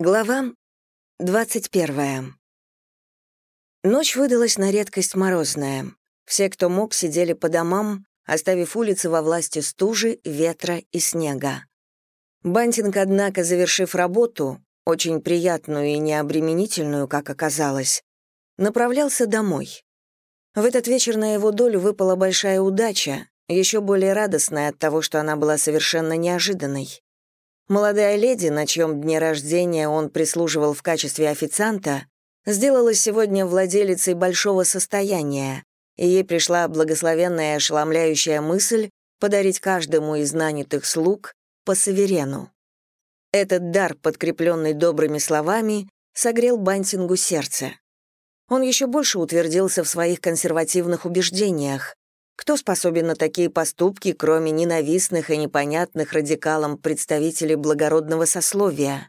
Глава 21. Ночь выдалась на редкость морозная. Все, кто мог, сидели по домам, оставив улицы во власти стужи, ветра и снега. Бантинг, однако, завершив работу, очень приятную и необременительную, как оказалось, направлялся домой. В этот вечер на его долю выпала большая удача, еще более радостная от того, что она была совершенно неожиданной. Молодая леди, на чьем дне рождения он прислуживал в качестве официанта, сделалась сегодня владелицей большого состояния, и ей пришла благословенная и ошеломляющая мысль подарить каждому из нанятых слуг по суверену. Этот дар, подкрепленный добрыми словами, согрел Бантингу сердце. Он еще больше утвердился в своих консервативных убеждениях. Кто способен на такие поступки, кроме ненавистных и непонятных радикалам представителей благородного сословия,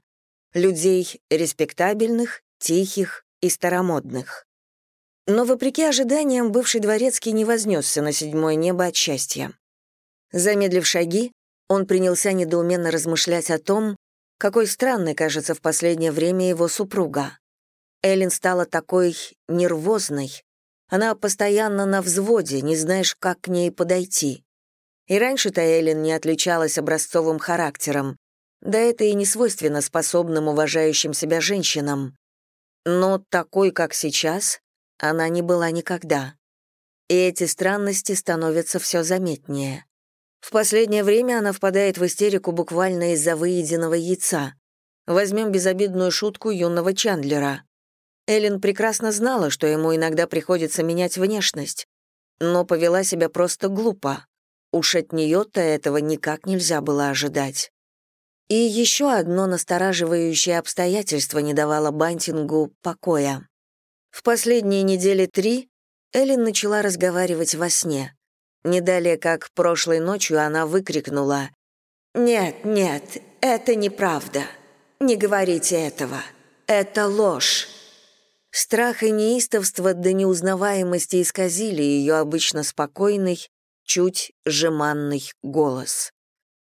людей респектабельных, тихих и старомодных? Но, вопреки ожиданиям, бывший дворецкий не вознесся на седьмое небо от счастья. Замедлив шаги, он принялся недоуменно размышлять о том, какой странной кажется в последнее время его супруга. Эллен стала такой нервозной. Она постоянно на взводе, не знаешь, как к ней подойти. И раньше-то Эллен не отличалась образцовым характером, да это и не свойственно способным, уважающим себя женщинам. Но такой, как сейчас, она не была никогда. И эти странности становятся все заметнее. В последнее время она впадает в истерику буквально из-за выеденного яйца. Возьмем безобидную шутку юного Чандлера. Эллен прекрасно знала, что ему иногда приходится менять внешность, но повела себя просто глупо. Уж от нее-то этого никак нельзя было ожидать. И еще одно настораживающее обстоятельство не давало Бантингу покоя. В последние недели 3 Эллен начала разговаривать во сне. Не далее, как прошлой ночью, она выкрикнула: «Нет, нет, это неправда. Не говорите этого. Это ложь». Страх и неистовство до неузнаваемости исказили ее обычно спокойный, чуть жеманный голос.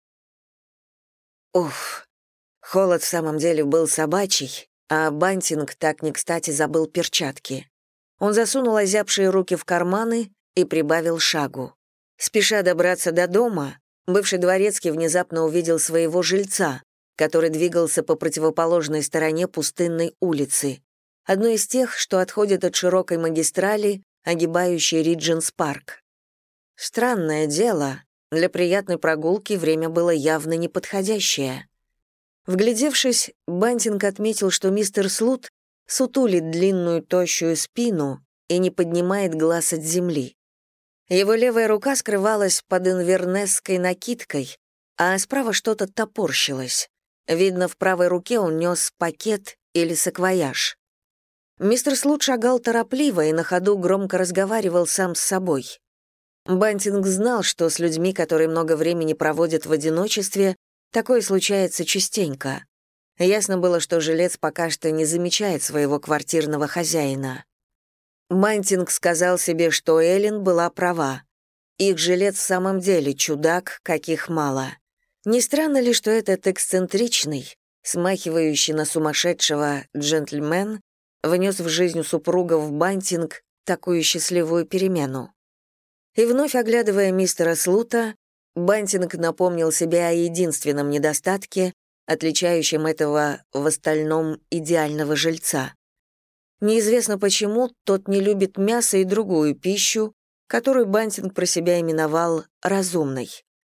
Уф, холод в самом деле был собачий, а Бантинг так не кстати забыл перчатки. Он засунул озябшие руки в карманы и прибавил шагу. Спеша добраться до дома, бывший дворецкий внезапно увидел своего жильца, который двигался по противоположной стороне пустынной улицы, одной из тех, что отходит от широкой магистрали, огибающей Ридженс-парк. Странное дело, для приятной прогулки время было явно неподходящее. Вглядевшись, Бантинг отметил, что мистер Слут сутулит длинную тощую спину и не поднимает глаз от земли. Его левая рука скрывалась под инвернесской накидкой, а справа что-то топорщилось. Видно, в правой руке он нес пакет или саквояж. Мистер Слут шагал торопливо и на ходу громко разговаривал сам с собой. Бантинг знал, что с людьми, которые много времени проводят в одиночестве, такое случается частенько. Ясно было, что жилец пока что не замечает своего квартирного хозяина. Бантинг сказал себе, что Эллен была права. Их жилец в самом деле чудак, каких мало. Не странно ли, что этот эксцентричный, смахивающий на сумасшедшего джентльмен, внес в жизнь супругов Бантинг такую счастливую перемену? И вновь оглядывая мистера Слута, Бантинг напомнил себе о единственном недостатке, отличающем этого в остальном идеального жильца. Неизвестно почему, тот не любит мясо и другую пищу, которую Бантинг про себя именовал «разумной».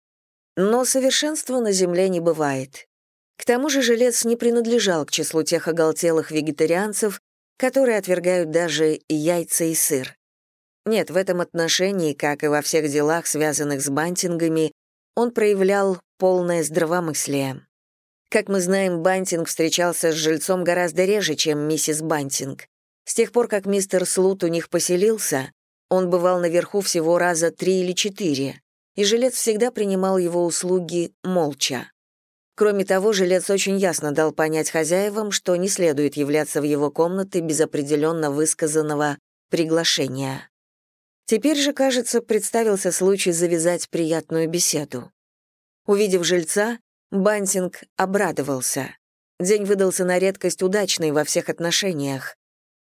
Но совершенства на земле не бывает. К тому же жилец не принадлежал к числу тех оголтелых вегетарианцев, которые отвергают даже яйца и сыр. Нет, в этом отношении, как и во всех делах, связанных с Бантингами, он проявлял полное здравомыслие. Как мы знаем, Бантинг встречался с жильцом гораздо реже, чем миссис Бантинг. С тех пор, как мистер Слут у них поселился, он бывал наверху всего раза 3 или 4, и жилец всегда принимал его услуги молча. Кроме того, жилец очень ясно дал понять хозяевам, что не следует являться в его комнаты без определенно высказанного приглашения. Теперь же, кажется, представился случай завязать приятную беседу. Увидев жильца, Бантинг обрадовался. День выдался на редкость удачный во всех отношениях.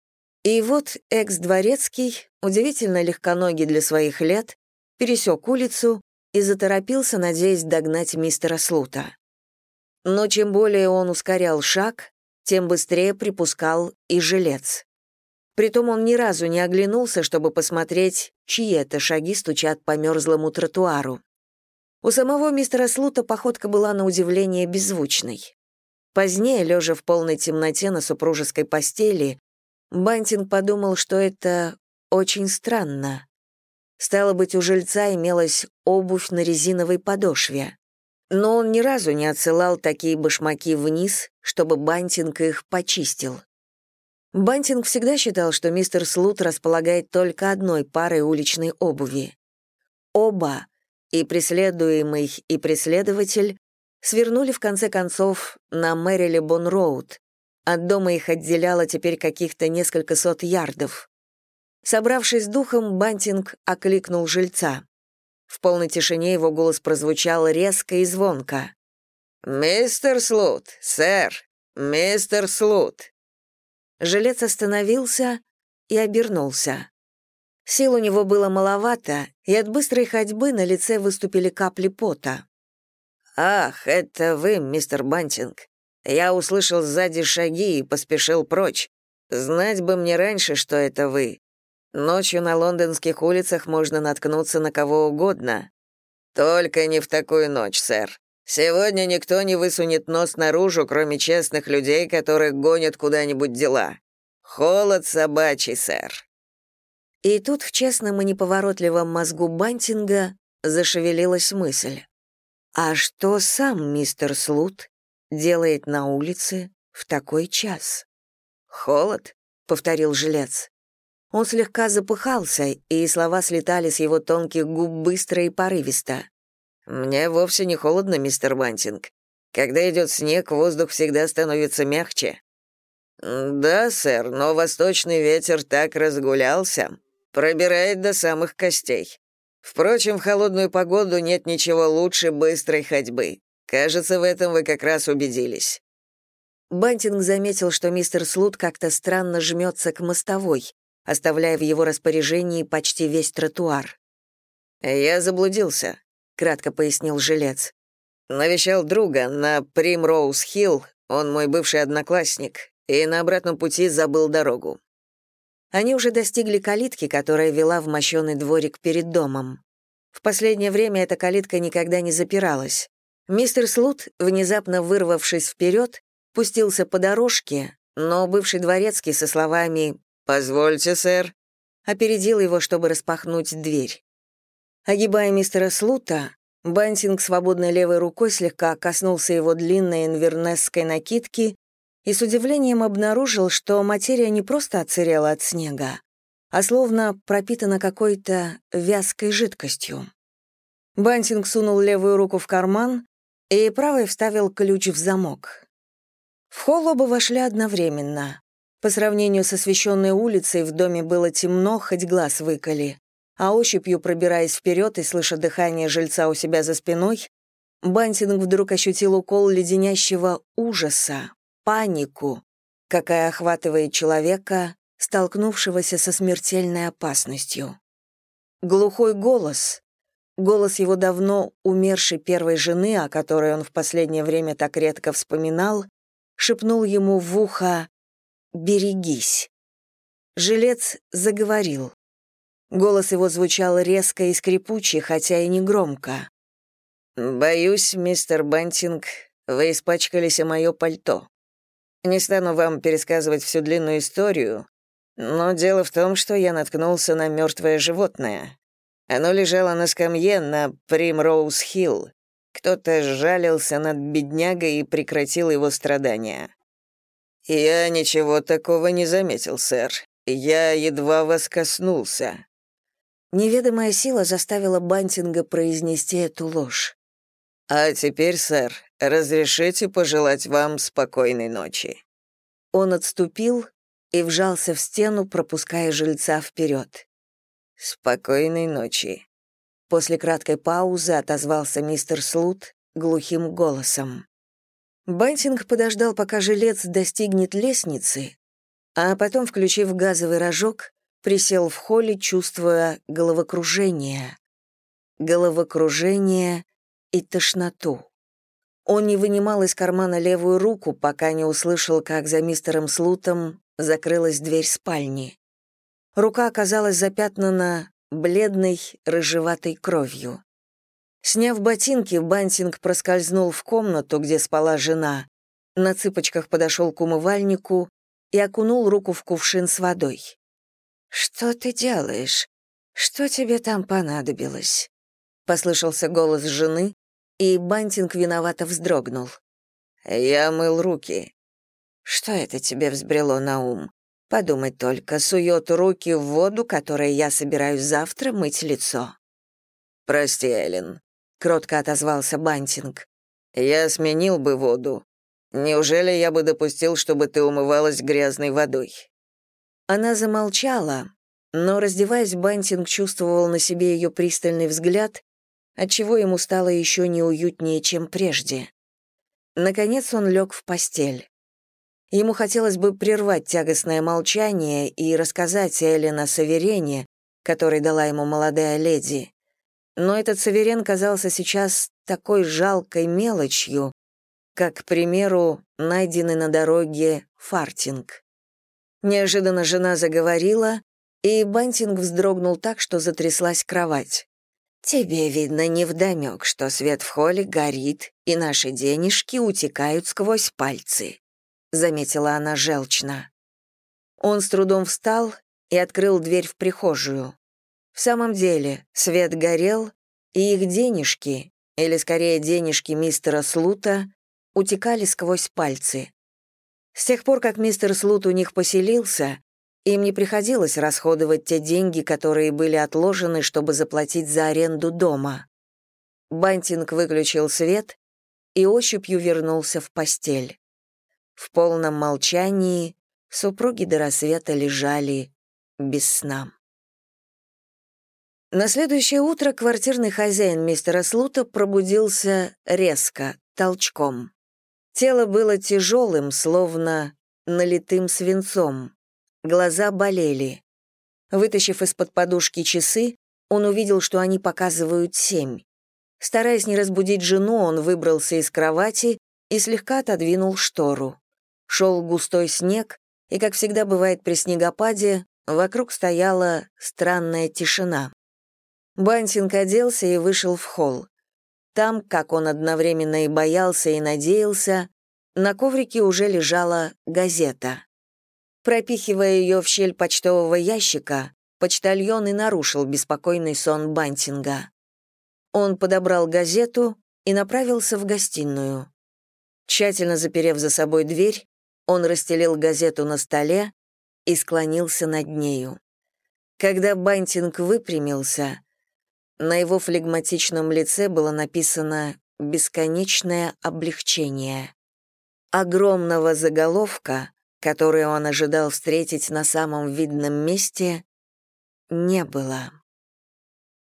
И вот экс-дворецкий, удивительно легконогий для своих лет, пересек улицу и заторопился, надеясь догнать мистера Слута. Но чем более он ускорял шаг, тем быстрее припускал и жилец. Притом он ни разу не оглянулся, чтобы посмотреть, чьи это шаги стучат по мерзлому тротуару. У самого мистера Слута походка была на удивление беззвучной. Позднее, лежа в полной темноте на супружеской постели, Бантинг подумал, что это очень странно. Стало быть, у жильца имелась обувь на резиновой подошве. Но он ни разу не отсылал такие башмаки вниз, чтобы Бантинг их почистил. Бантинг всегда считал, что мистер Слут располагает только одной парой уличной обуви. Оба, и преследуемый, и преследователь, свернули в конце концов на Мэрилебон-роуд. От дома их отделяло теперь каких-то несколько сот ярдов. Собравшись с духом, Бантинг окликнул жильца. В полной тишине его голос прозвучал резко и звонко. «Мистер Слут, сэр! Мистер Слут!» Жилец остановился и обернулся. Сил у него было маловато, и от быстрой ходьбы на лице выступили капли пота. «Ах, это вы, мистер Бантинг. Я услышал сзади шаги и поспешил прочь. Знать бы мне раньше, что это вы. Ночью на лондонских улицах можно наткнуться на кого угодно. Только не в такую ночь, сэр. Сегодня никто не высунет нос наружу, кроме честных людей, которых гонят куда-нибудь дела. Холод собачий, сэр». И тут в честном и неповоротливом мозгу Бантинга зашевелилась мысль. А что сам мистер Слут делает на улице в такой час? «Холод?» — повторил жилец. Он слегка запыхался, и слова слетали с его тонких губ быстро и порывисто. «Мне вовсе не холодно, мистер Бантинг. Когда идет снег, воздух всегда становится мягче». «Да, сэр, но восточный ветер так разгулялся, пробирает до самых костей. Впрочем, в холодную погоду нет ничего лучше быстрой ходьбы. Кажется, в этом вы как раз убедились». Бантинг заметил, что мистер Слут как-то странно жмется к мостовой, оставляя в его распоряжении почти весь тротуар. «Я заблудился», — кратко пояснил жилец. «Навещал друга на Примроуз-Хилл, он мой бывший одноклассник, и на обратном пути забыл дорогу». Они уже достигли калитки, которая вела в мощёный дворик перед домом. В последнее время эта калитка никогда не запиралась. Мистер Слут, внезапно вырвавшись вперед, пустился по дорожке, но бывший дворецкий со словами «Позвольте, сэр», опередил его, чтобы распахнуть дверь. Огибая мистера Слута, Бантинг свободной левой рукой слегка коснулся его длинной инвернесской накидки и с удивлением обнаружил, что материя не просто отсырела от снега, а словно пропитана какой-то вязкой жидкостью. Бантинг сунул левую руку в карман и правой вставил ключ в замок. В холл оба вошли одновременно. По сравнению с освещенной улицей в доме было темно, хоть глаз выколи, а ощупью, пробираясь вперед и слыша дыхание жильца у себя за спиной, Бантинг вдруг ощутил укол леденящего ужаса, панику, какая охватывает человека, столкнувшегося со смертельной опасностью. Глухой голос его давно умершей первой жены, о которой он в последнее время так редко вспоминал, шепнул ему в ухо «Берегись». Жилец заговорил. Голос его звучал резко и скрипуче, хотя и не громко. «Боюсь, мистер Бантинг, вы испачкались о мое пальто. Не стану вам пересказывать всю длинную историю, но дело в том, что я наткнулся на мертвое животное. Оно лежало на скамье на Примроуз-Хилл. Кто-то сжалился над беднягой и прекратил его страдания». «Я ничего такого не заметил, сэр. Я едва вас коснулся». Неведомая сила заставила Бантинга произнести эту ложь. «А теперь, сэр, разрешите пожелать вам спокойной ночи». Он отступил и вжался в стену, пропуская жильца вперед. «Спокойной ночи». После краткой паузы отозвался мистер Слут глухим голосом. Бантинг подождал, пока жилец достигнет лестницы, а потом, включив газовый рожок, присел в холле, чувствуя головокружение. Головокружение и тошноту. Он не вынимал из кармана левую руку, пока не услышал, как за мистером Слутом закрылась дверь спальни. Рука оказалась запятнана бледной, рыжеватой кровью. Сняв ботинки, Бантинг проскользнул в комнату, где спала жена, на цыпочках подошел к умывальнику и окунул руку в кувшин с водой. «Что ты делаешь? Что тебе там понадобилось?» — послышался голос жены, и Бантинг виновато вздрогнул. «Я мыл руки». «Что это тебе взбрело на ум? Подумать только, сует руки в воду, которой я собираюсь завтра мыть лицо». «Прости, Эллен», — кротко отозвался Бантинг. «Я сменил бы воду. Неужели я бы допустил, чтобы ты умывалась грязной водой?» Она замолчала, но, раздеваясь, Бантинг чувствовал на себе ее пристальный взгляд, отчего ему стало еще неуютнее, чем прежде. Наконец он лег в постель. Ему хотелось бы прервать тягостное молчание и рассказать Эллен о суверене, который дала ему молодая леди. Но этот суверен казался сейчас такой жалкой мелочью, как, к примеру, найденный на дороге фартинг. Неожиданно жена заговорила, и Бантинг вздрогнул так, что затряслась кровать. «Тебе, видно, невдомёк, что свет в холле горит, и наши денежки утекают сквозь пальцы», — заметила она желчно. Он с трудом встал и открыл дверь в прихожую. В самом деле, свет горел, и их денежки, или скорее денежки мистера Слута, утекали сквозь пальцы. С тех пор, как мистер Слут у них поселился, им не приходилось расходовать те деньги, которые были отложены, чтобы заплатить за аренду дома. Бантинг выключил свет и ощупью вернулся в постель. В полном молчании супруги до рассвета лежали без сна. На следующее утро квартирный хозяин мистера Слута пробудился резко, толчком. Тело было тяжелым, словно налитым свинцом. Глаза болели. Вытащив из-под подушки часы, он увидел, что они показывают 7. Стараясь не разбудить жену, он выбрался из кровати и слегка отодвинул штору. Шел густой снег, и, как всегда бывает при снегопаде, вокруг стояла странная тишина. Бантинг оделся и вышел в холл. Там, как он одновременно и боялся, и надеялся, на коврике уже лежала газета. Пропихивая ее в щель почтового ящика, почтальон и нарушил беспокойный сон Бантинга. Он подобрал газету и направился в гостиную. Тщательно заперев за собой дверь, он расстелил газету на столе и склонился над нею. Когда Бантинг выпрямился, на его флегматичном лице было написано «Бесконечное облегчение». Огромного заголовка, который он ожидал встретить на самом видном месте, не было.